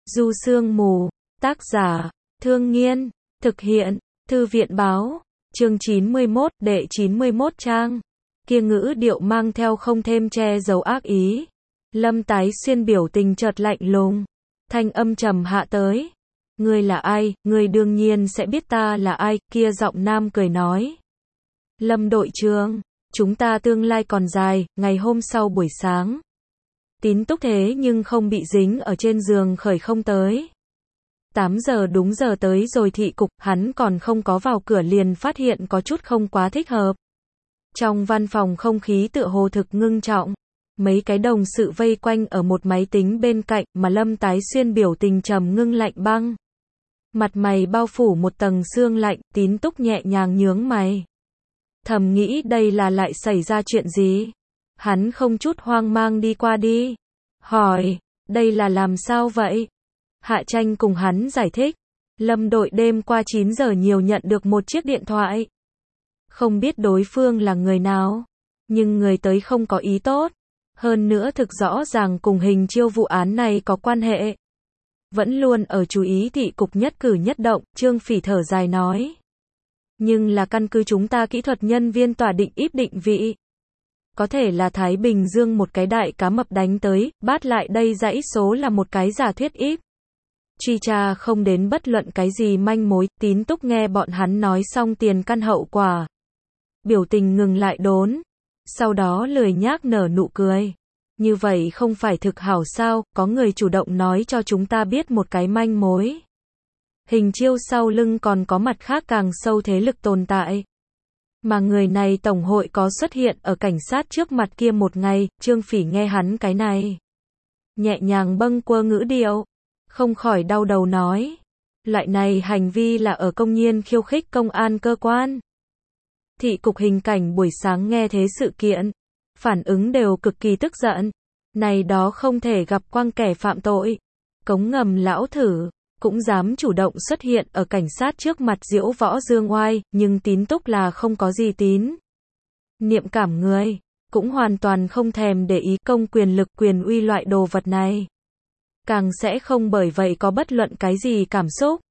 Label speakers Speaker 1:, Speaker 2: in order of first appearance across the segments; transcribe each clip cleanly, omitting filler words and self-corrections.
Speaker 1: Du Sương Mù, tác giả, Thương Nghiên, thực hiện, Thư viện báo, chương 91, đệ 91 trang. Kia ngữ điệu mang theo không thêm che giấu ác ý. Lâm Tái Xuyên biểu tình chợt lạnh lùng, thanh âm trầm hạ tới. Ngươi là ai? Ngươi đương nhiên sẽ biết ta là ai, kia giọng nam cười nói. Lâm đội trưởng, chúng ta tương lai còn dài. Ngày hôm sau buổi sáng, Tín Túc thế nhưng không bị dính ở trên giường khởi không tới. 8 giờ đúng giờ tới rồi thị cục, hắn còn không có vào cửa liền phát hiện có chút không quá thích hợp. Trong văn phòng không khí tựa hồ thực ngưng trọng. Mấy cái đồng sự vây quanh ở một máy tính bên cạnh, mà Lâm Tái Xuyên biểu tình trầm ngưng lạnh băng. Mặt mày bao phủ một tầng sương lạnh, Tín Túc nhẹ nhàng nhướng mày. Thầm nghĩ đây là lại xảy ra chuyện gì? Hắn không chút hoang mang đi qua đi. Hỏi, đây là làm sao vậy? Hạ Tranh cùng hắn giải thích. Lâm đội đêm qua 9 giờ nhiều nhận được một chiếc điện thoại. Không biết đối phương là người nào, nhưng người tới không có ý tốt. Hơn nữa thực rõ ràng cùng Hình Chiêu vụ án này có quan hệ. Vẫn luôn ở chú ý thị cục nhất cử nhất động, Trương Phỉ thở dài nói. Nhưng là căn cứ chúng ta kỹ thuật nhân viên tòa định íp định vị. Có thể là Thái Bình Dương một cái đại cá mập đánh tới, bắt lại đây dãy số là một cái giả thuyết íp. Truy tra không đến bất luận cái gì manh mối. Tín Túc nghe bọn hắn nói xong tiền căn hậu quả. Biểu tình ngừng lại đốn. Sau đó lười nhác nở nụ cười. Như vậy không phải thực hảo sao, có người chủ động nói cho chúng ta biết một cái manh mối. Hình Chiêu sau lưng còn có mặt khác càng sâu thế lực tồn tại. Mà người này tổng hội có xuất hiện ở cảnh sát trước mặt kia một ngày. Trương Phỉ nghe hắn cái này, nhẹ nhàng bâng quơ ngữ điệu, không khỏi đau đầu nói. Loại này hành vi là ở công nhiên khiêu khích công an cơ quan. Thị cục hình cảnh buổi sáng nghe thế sự kiện, phản ứng đều cực kỳ tức giận. Này đó không thể gặp quang kẻ phạm tội. Cống ngầm lão thử, cũng dám chủ động xuất hiện ở cảnh sát trước mặt diễu võ dương oai, nhưng Tín Túc là không có gì tín niệm cảm người, cũng hoàn toàn không thèm để ý công quyền lực quyền uy loại đồ vật này. Càng sẽ không bởi vậy có bất luận cái gì cảm xúc.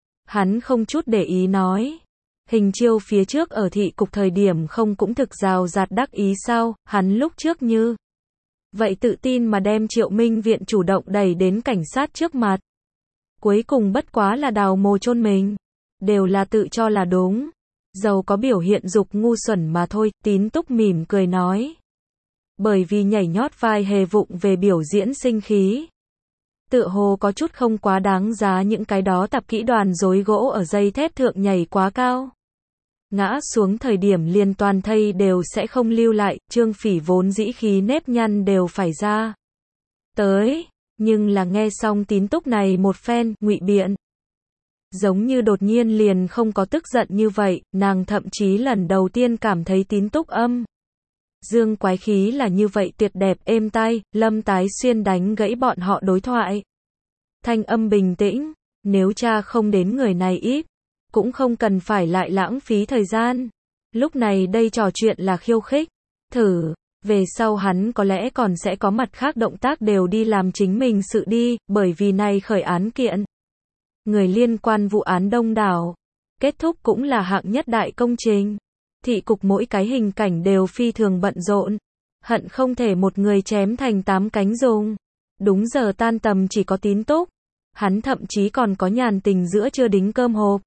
Speaker 1: Hắn không chút để ý nói. Hình Chiêu phía trước ở thị cục thời điểm không cũng thực rào rạt đắc ý sao, hắn lúc trước như vậy tự tin mà đem Triệu Minh Viện chủ động đẩy đến cảnh sát trước mặt. Cuối cùng bất quá là đào mồ chôn mình. Đều là tự cho là đúng. Dầu có biểu hiện dục ngu xuẩn mà thôi, Tín Túc mỉm cười nói. Bởi vì nhảy nhót vai hề vụng về biểu diễn sinh khí. Tựa hồ có chút không quá đáng giá những cái đó tập kỹ đoàn rối gỗ ở dây thép thượng nhảy quá cao. Ngã xuống thời điểm liền toàn thây đều sẽ không lưu lại, Trương Phỉ vốn dĩ khí nếp nhăn đều phải ra tới, nhưng là nghe xong Tín Túc này một phen, ngụy biện. Giống như đột nhiên liền không có tức giận như vậy, nàng thậm chí lần đầu tiên cảm thấy Tín Túc âm dương quái khí là như vậy tuyệt đẹp êm tai. Lâm Tái Xuyên đánh gãy bọn họ đối thoại. Thanh âm bình tĩnh, nếu cha không đến người này ít, cũng không cần phải lại lãng phí thời gian. Lúc này đây trò chuyện là khiêu khích. Thử, về sau hắn có lẽ còn sẽ có mặt khác động tác đều đi làm chính mình sự đi, bởi vì này khởi án kiện. Người liên quan vụ án đông đảo. Kết thúc cũng là hạng nhất đại công trình. Thị cục mỗi cái hình cảnh đều phi thường bận rộn. Hận không thể một người chém thành 8 cánh dùng. Đúng giờ tan tầm chỉ có Tín Túc. Hắn thậm chí còn có nhàn tình giữa trưa đính cơm hộp.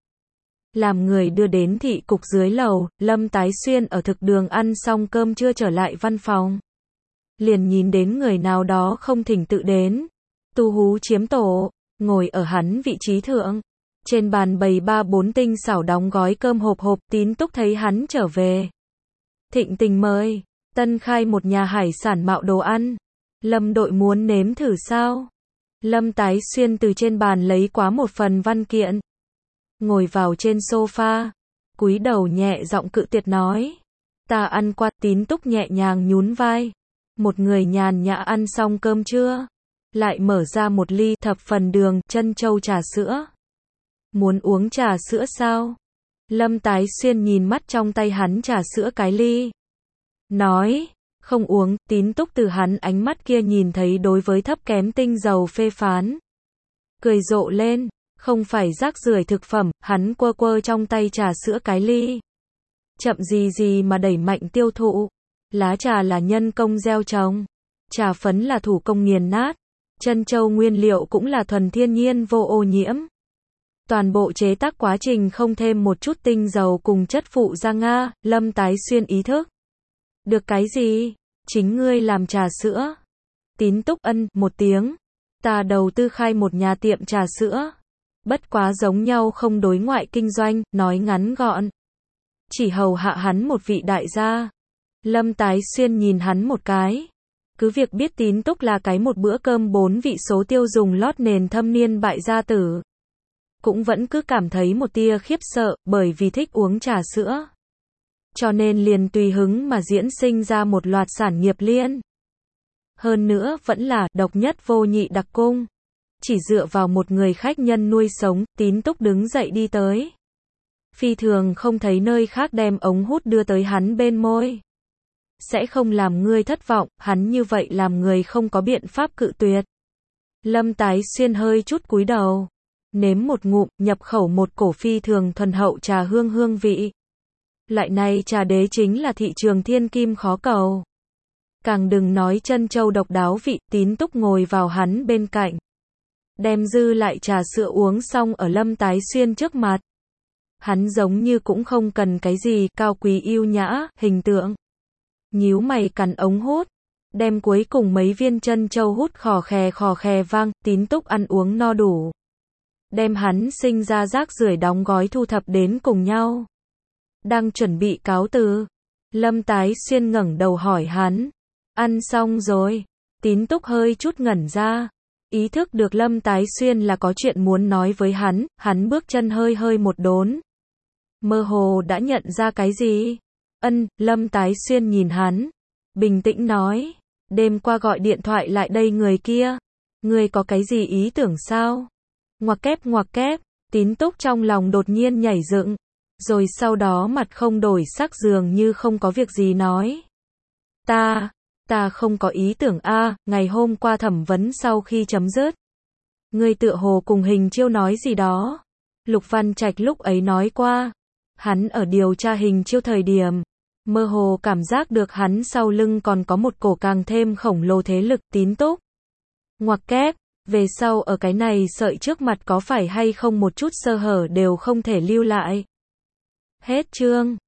Speaker 1: Làm người đưa đến thị cục dưới lầu, Lâm Tái Xuyên ở thực đường ăn xong cơm trưa trở lại văn phòng. Liền nhìn đến người nào đó không thỉnh tự đến. Tu hú chiếm tổ, ngồi ở hắn vị trí thượng. Trên bàn bày 3-4 tinh xảo đóng gói cơm hộp. Tín Túc thấy hắn trở về. Thịnh tình mời, tân khai một nhà hải sản mạo đồ ăn. Lâm đội muốn nếm thử sao? Lâm Tái Xuyên từ trên bàn lấy quá một phần văn kiện. Ngồi vào trên sofa, cúi đầu nhẹ giọng cự tuyệt nói. Ta ăn qua. Tín Túc nhẹ nhàng nhún vai. Một người nhàn nhã ăn xong cơm trưa, lại mở ra một ly thập phần đường, trân châu trà sữa. Muốn uống trà sữa sao? Lâm Tái Xuyên nhìn mắt trong tay hắn trà sữa cái ly. Nói, không uống. Tín Túc từ hắn ánh mắt kia nhìn thấy đối với thấp kém tinh dầu phê phán. cười rộ lên, không phải rác rưởi thực phẩm, hắn quơ quơ trong tay trà sữa cái ly. Chậm gì gì mà đẩy mạnh tiêu thụ. Lá trà là nhân công gieo trồng. Trà phấn là thủ công nghiền nát. Trân châu nguyên liệu cũng là thuần thiên nhiên vô ô nhiễm. Toàn bộ chế tác quá trình không thêm một chút tinh dầu cùng chất phụ gia Nga, Lâm Tái Xuyên ý thức. Được cái gì? Chính ngươi làm trà sữa. Tín Túc ân một tiếng. Ta đầu tư khai một nhà tiệm trà sữa. Bất quá giống nhau không đối ngoại kinh doanh, nói ngắn gọn. Chỉ hầu hạ hắn một vị đại gia. Lâm Tái Xuyên nhìn hắn một cái. Cứ việc biết Tín Túc là cái một bữa cơm 4 vị số tiêu dùng lót nền thâm niên bại gia tử. Cũng vẫn cứ cảm thấy một tia khiếp sợ, bởi vì thích uống trà sữa. Cho nên liền tùy hứng mà diễn sinh ra một loạt sản nghiệp liên. Hơn nữa vẫn là độc nhất vô nhị đặc cung. Chỉ dựa vào một người khách nhân nuôi sống, Tín Túc đứng dậy đi tới. Phi thường không thấy nơi khác đem ống hút đưa tới hắn bên môi. Sẽ không làm ngươi thất vọng, hắn như vậy làm người không có biện pháp cự tuyệt. Lâm Tái Xuyên hơi chút cúi đầu. Nếm một ngụm, nhập khẩu một cổ phi thường thuần hậu trà hương hương vị. Lại này trà đế chính là thị trường thiên kim khó cầu. Càng đừng nói trân châu độc đáo vị, Tín Túc ngồi vào hắn bên cạnh. Đem dư lại trà sữa uống xong ở Lâm Tái Xuyên trước mặt. Hắn giống như cũng không cần cái gì cao quý yêu nhã, hình tượng. Nhíu mày cắn ống hút. Đem cuối cùng mấy viên trân châu hút khò khè vang, Tín Túc ăn uống no đủ. Đem hắn sinh ra rác rưởi đóng gói thu thập đến cùng nhau. Đang chuẩn bị cáo từ. Lâm Tái Xuyên ngẩng đầu hỏi hắn. Ăn xong rồi. Tín Túc hơi chút ngẩn ra. Ý thức được Lâm Tái Xuyên là có chuyện muốn nói với hắn bước chân hơi một đốn. Mơ hồ đã nhận ra cái gì? Lâm Tái Xuyên nhìn hắn. Bình tĩnh nói. Đêm qua gọi điện thoại lại đây người kia. Ngươi có cái gì ý tưởng sao? Ngoặc kép, Tín Túc trong lòng đột nhiên nhảy dựng. Rồi sau đó mặt không đổi sắc dường như không có việc gì nói. Ta không có ý tưởng ngày hôm qua thẩm vấn sau khi chấm dứt. Ngươi tựa hồ cùng Hình Chiêu nói gì đó. Lục Văn Trạch lúc ấy nói qua. Hắn ở điều tra Hình Chiêu thời điểm. Mơ hồ cảm giác được hắn sau lưng còn có một cổ càng thêm khổng lồ thế lực. Tín Túc. Ngoặc kép, về sau ở cái này sợi trước mặt có phải hay không một chút sơ hở đều không thể lưu lại. Hết chương.